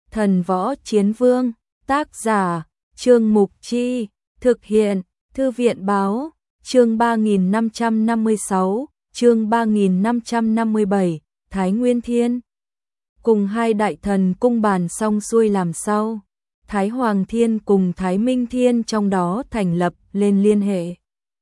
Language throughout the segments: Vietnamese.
Thần Võ Chiến Vương, tác giả, Trương Mục Chi, thực hiện, Thư viện Báo, chương 3556, chương 3557, Thái Nguyên Thiên. Cùng hai đại thần cung bàn xong xuôi làm sau, Thái Hoàng Thiên cùng Thái Minh Thiên trong đó thành lập lên liên hệ.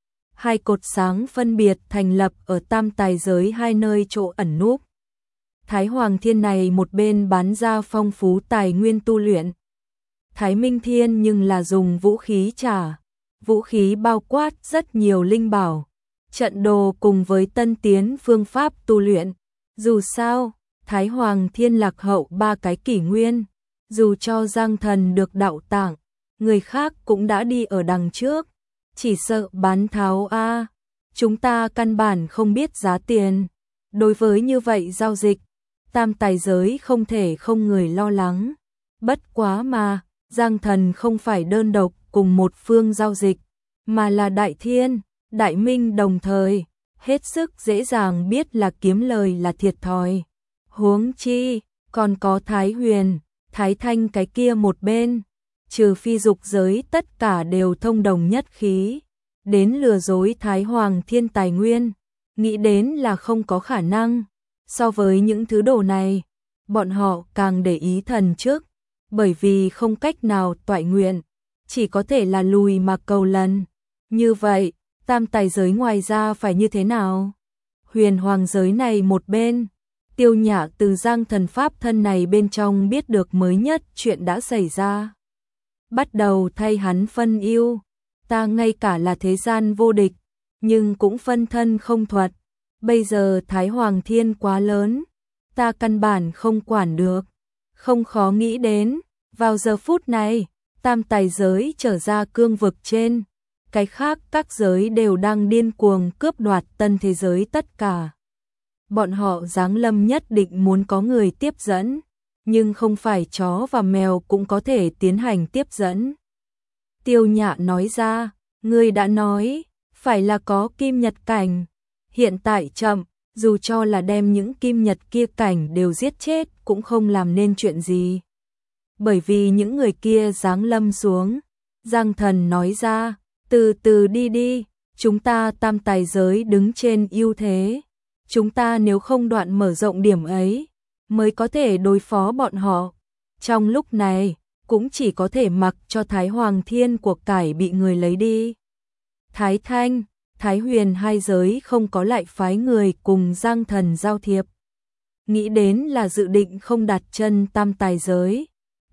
Hai cột sáng phân biệt thành lập ở tam tài giới hai nơi chỗ ẩn núp. Thái Hoàng Thiên này một bên bán ra phong phú tài nguyên tu luyện. Thái Minh Thiên nhưng là dùng vũ khí trả. Vũ khí bao quát rất nhiều linh bảo, trận đồ cùng với tân tiến phương pháp tu luyện. Dù sao, Thái Hoàng Thiên lạc hậu 3 cái kỷ nguyên. Dù cho Giang Thần được đạo tạng, người khác cũng đã đi ở đằng trước. Chỉ sợ bán tháo a, chúng ta căn bản không biết giá tiền. Đối với như vậy giao dịch, tam tài giới không thể không người lo lắng. Bất quá mà, Giang Thần không phải đơn độc cùng một phương giao dịch, mà là Đại Thiên, Đại Minh đồng thời, hết sức dễ dàng biết là kiếm lời là thiệt thòi. Huống chi, còn có Thái Huyền, Thái Thanh cái kia một bên, trừ phi dục giới tất cả đều thông đồng nhất khí, đến lừa dối Thái Hoàng Thiên tài nguyên, nghĩ đến là không có khả năng. So với những thứ đồ này, bọn họ càng để ý thần trước, bởi vì không cách nào toại nguyện, chỉ có thể là lùi mà cầu lần. Như vậy, tam tài giới ngoài ra phải như thế nào? Huyền hoàng giới này một bên, Tiêu Nhã từ Giang Thần pháp thân này bên trong biết được mới nhất chuyện đã xảy ra. Bắt đầu thay hắn phân ưu, ta ngay cả là thế gian vô địch, nhưng cũng phân thân không thuật. Bây giờ Thái Hoàng Thiên quá lớn, ta căn bản không quản được. Không khó nghĩ đến, vào giờ phút này, tam tài giới trở ra cương vực trên. Cái khác các giới đều đang điên cuồng cướp đoạt tân thế giới tất cả. Bọn họ giáng lâm nhất định muốn có người tiếp dẫn, nhưng không phải chó và mèo cũng có thể tiến hành tiếp dẫn. Tiêu Nhã nói ra, ngươi đã nói, phải là có kim nhật cảnh. Hiện tại chậm, dù cho là đem những kim nhật kia cảnh đều giết chết cũng không làm nên chuyện gì. Bởi vì những người kia giáng lâm xuống. Giang Thần nói ra, từ từ đi đi, chúng ta tam tài giới đứng trên ưu thế. Chúng ta nếu không đoạn mở rộng điểm ấy, mới có thể đối phó bọn họ. Trong lúc này, cũng chỉ có thể mặc cho Thái Hoàng Thiên của cải bị người lấy đi. Thái Thanh, Thái Huyền hai giới không có lại phái người cùng Giang Thần giao thiệp. Nghĩ đến là dự định không đặt chân tam tài giới,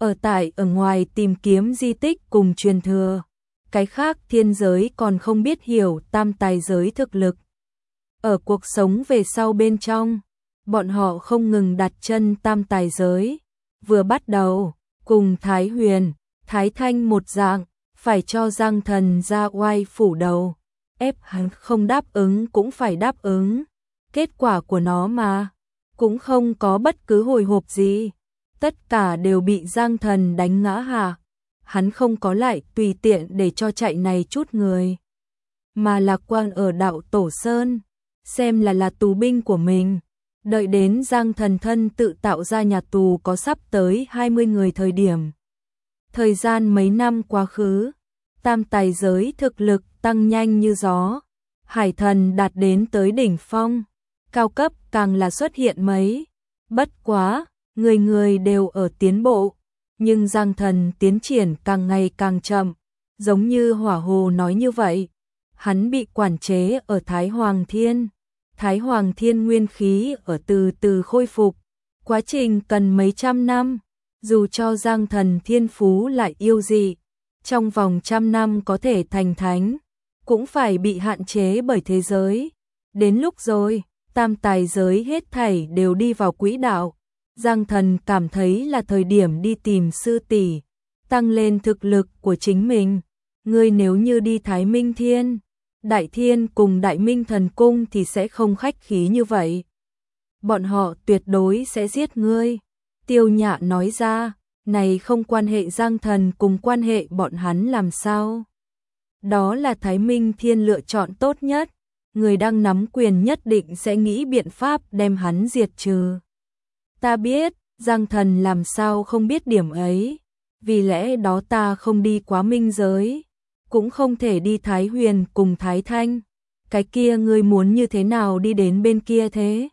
ở ngoài tìm kiếm di tích cùng truyền thừa. Cái khác thiên giới còn không biết hiểu tam tài giới thực lực. Ở cuộc sống về sau bên trong, bọn họ không ngừng đặt chân tam tài giới. Vừa bắt đầu, cùng Thái Huyền, Thái Thanh một dạng, phải cho Giang Thần ra oai phủ đầu. Ép hắn không đáp ứng cũng phải đáp ứng. Kết quả của nó mà, cũng không có bất cứ hồi hộp gì. Tất cả đều bị Giang Thần đánh ngã hạ. Hắn không có lại tùy tiện để cho chạy này chút người, mà lạc quan ở đạo Tổ Sơn, xem là tù binh của mình. Đợi đến Giang Thần thân tự tạo ra nhà tù có sắp tới 20 người thời điểm. Thời gian mấy năm quá khứ, tam tài giới thực lực tăng nhanh như gió. Hải thần đạt đến tới đỉnh phong, cao cấp càng là xuất hiện mấy. Bất quá, người người đều ở tiến bộ, nhưng Giang Thần tiến triển càng ngày càng chậm, giống như Hỏa Hồ nói như vậy. Hắn bị quản chế ở Thái Hoàng Thiên. Thái Hoàng Thiên nguyên khí ở từ từ khôi phục, quá trình cần mấy trăm năm. Dù cho Giang Thần thiên phú lại yêu dị, trong vòng 100 năm có thể thành thánh, cũng phải bị hạn chế bởi thế giới. Đến lúc rồi, tam tài giới hết thảy đều đi vào quỹ đạo. Giang Thần cảm thấy là thời điểm đi tìm sư tỷ, tăng lên thực lực của chính mình. Ngươi nếu như đi Thái Minh Thiên, Đại Thiên cùng Đại Minh Thần Cung thì sẽ không khách khí như vậy. Bọn họ tuyệt đối sẽ giết ngươi. Tiêu Nhã nói ra, này không quan hệ Giang Thần cùng quan hệ bọn hắn làm sao. Đó là Thái Minh Thiên lựa chọn tốt nhất, người đang nắm quyền nhất định sẽ nghĩ biện pháp đem hắn diệt trừ. Ta biết, Giang Thần làm sao không biết điểm ấy, vì lẽ đó ta không đi quá minh giới, cũng không thể đi Thái Huyền cùng Thái Thanh. Cái kia ngươi muốn như thế nào đi đến bên kia thế?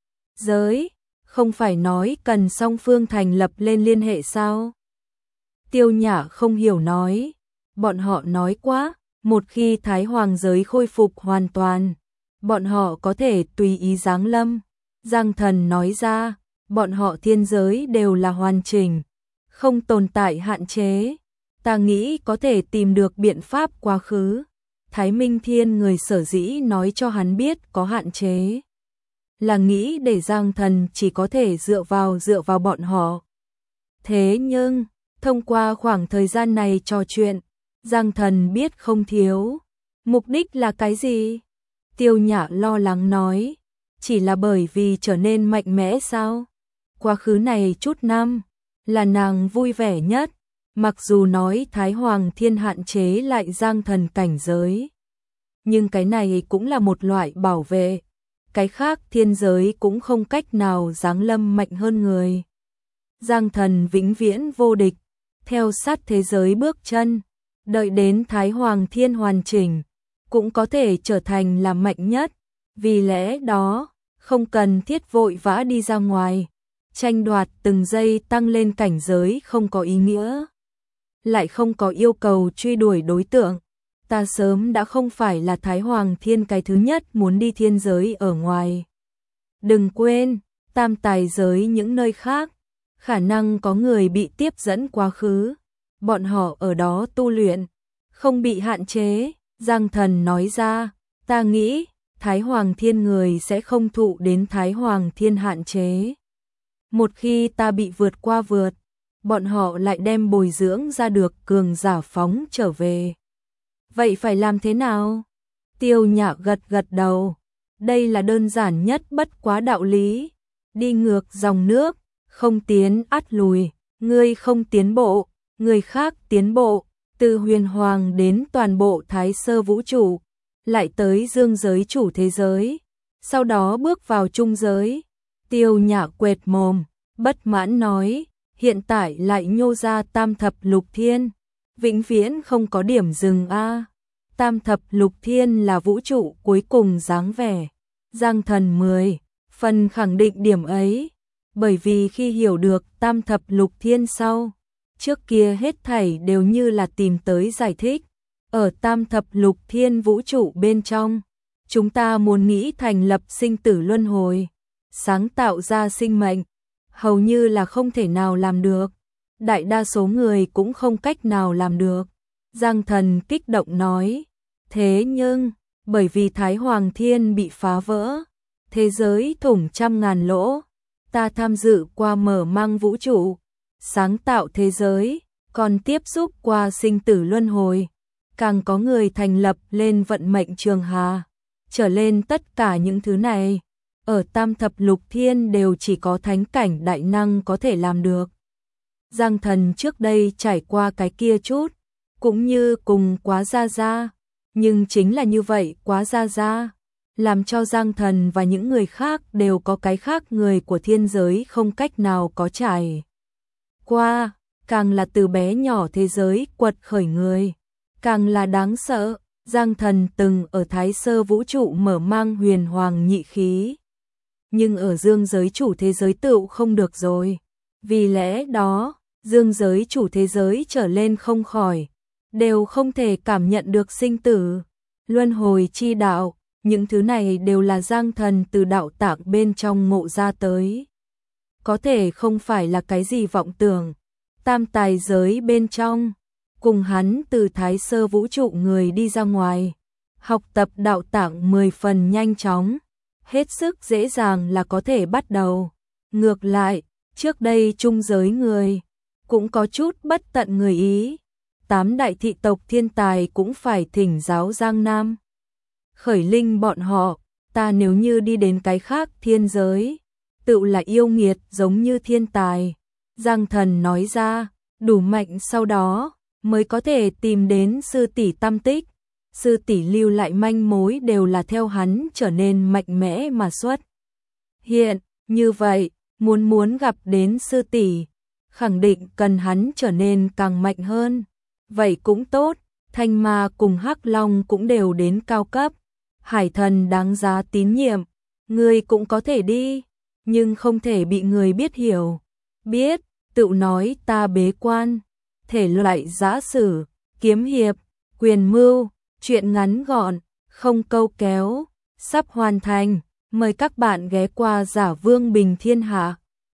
Giới, không phải nói cần song phương thành lập lên liên hệ sao? Tiêu Nhã không hiểu nói, bọn họ nói quá, một khi Thái Hoàng giới khôi phục hoàn toàn, bọn họ có thể tùy ý giáng lâm. Giang Thần nói ra, bọn họ thiên giới đều là hoàn chỉnh, không tồn tại hạn chế. Ta nghĩ có thể tìm được biện pháp quá khứ. Thái Minh Thiên người sở dĩ nói cho hắn biết có hạn chế, là nghĩ để Giang Thần chỉ có thể dựa vào bọn họ. Thế nhưng, thông qua khoảng thời gian này trò chuyện, Giang Thần biết không thiếu. Mục đích là cái gì? Tiêu Nhã lo lắng nói, chỉ là bởi vì trở nên mạnh mẽ sao? Quá khứ này chút năm, là nàng vui vẻ nhất, mặc dù nói Thái Hoàng Thiên hạn chế lại Giang Thần cảnh giới. Nhưng cái này cũng là một loại bảo vệ, cái khác thiên giới cũng không cách nào giáng lâm mạnh hơn người. Giang Thần vĩnh viễn vô địch, theo sát thế giới bước chân, đợi đến Thái Hoàng Thiên hoàn chỉnh, cũng có thể trở thành là mạnh nhất. Vì lẽ đó, không cần thiết vội vã đi ra ngoài, tranh đoạt từng giây tăng lên cảnh giới không có ý nghĩa, lại không có yêu cầu truy đuổi đối tượng. Ta sớm đã không phải là Thái Hoàng Thiên cái thứ nhất muốn đi thiên giới ở ngoài. Đừng quên, tam tài giới những nơi khác, khả năng có người bị tiếp dẫn quá khứ, bọn họ ở đó tu luyện, không bị hạn chế. Giang Thần nói ra, ta nghĩ, Thái Hoàng Thiên người sẽ không thụ đến Thái Hoàng Thiên hạn chế. Một khi ta bị vượt, bọn họ lại đem bồi dưỡng ra được cường giả phóng trở về. Vậy phải làm thế nào? Tiêu Nhã gật đầu. Đây là đơn giản nhất bất quá đạo lý. Đi ngược dòng nước, không tiến ắt lùi. Ngươi không tiến bộ, người khác tiến bộ. Từ huyền hoàng đến toàn bộ thái sơ vũ trụ, lại tới dương giới chủ thế giới, sau đó bước vào trung giới. Tiêu Nhã quệt mồm, bất mãn nói, hiện tại lại nhô ra tam thập lục thiên, vĩnh viễn không có điểm dừng a. Tam thập lục thiên là vũ trụ cuối cùng dáng vẻ. Giang Thần 10 phần khẳng định điểm ấy, bởi vì khi hiểu được tam thập lục thiên sau, trước kia hết thảy đều như là tìm tới giải thích. Ở tam thập lục thiên vũ trụ bên trong, chúng ta muốn nghĩ thành lập sinh tử luân hồi, sáng tạo ra sinh mệnh, hầu như là không thể nào làm được. Đại đa số người cũng không cách nào làm được. Giang Thần kích động nói, thế nhưng, bởi vì Thái Hoàng Thiên bị phá vỡ, thế giới thủng trăm ngàn lỗ, ta tham dự qua mở mang vũ trụ, sáng tạo thế giới, còn tiếp xúc qua sinh tử luân hồi, càng có người thành lập lên vận mệnh trường hà, trở lên tất cả những thứ này, ở tam thập lục thiên đều chỉ có thánh cảnh đại năng có thể làm được. Giang Thần trước đây trải qua cái kia chút, cũng như cùng Quá Gia Gia, nhưng chính là như vậy Quá Gia Gia, làm cho Giang Thần và những người khác đều có cái khác người của thiên giới không cách nào có trải qua, càng là từ bé nhỏ thế giới quật khởi người, càng là đáng sợ. Giang Thần từng ở Thái Sơ vũ trụ mở mang huyền hoàng nhị khí, nhưng ở dương giới chủ thế giới tựu không được rồi. Vì lẽ đó, dương giới chủ thế giới trở lên không khỏi, đều không thể cảm nhận được sinh tử, luân hồi chi đạo, những thứ này đều là Giang Thần từ đạo tạng bên trong ngộ ra tới. Có thể không phải là cái gì vọng tưởng. Tam tài giới bên trong, cùng hắn từ Thái Sơ vũ trụ người đi ra ngoài, học tập đạo tạng 10 phần nhanh chóng, hết sức dễ dàng là có thể bắt đầu. Ngược lại, trước đây trung giới người, cũng có chút bất tận người ý. 8 đại thị tộc thiên tài cũng phải thỉnh giáo Giang Nam. Khởi linh bọn họ, ta nếu như đi đến cái khác thiên giới, tự là yêu nghiệt giống như thiên tài. Giang Thần nói ra, đủ mạnh sau đó, mới có thể tìm đến sư tỷ tâm tích. Sư tỷ lưu lại manh mối đều là theo hắn trở nên mạnh mẽ mà xuất hiện. Như vậy, muốn gặp đến sư tỷ, khẳng định cần hắn trở nên càng mạnh hơn. Vậy cũng tốt, Thanh Ma cùng Hắc Long cũng đều đến cao cấp, hải thần đáng giá tín nhiệm, ngươi cũng có thể đi, nhưng không thể bị người biết hiểu. Biết, tự nói ta bế quan, thể loại giã sử, kiếm hiệp, quyền mưu, truyện ngắn gọn, không câu kéo, sắp hoàn thành, mời các bạn ghé qua Giả Vương Bình Thiên Hạ.